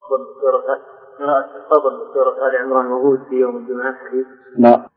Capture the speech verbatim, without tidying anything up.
قراءة قراءة آل عمران موجود في يوم الجمعة حديث؟ لا.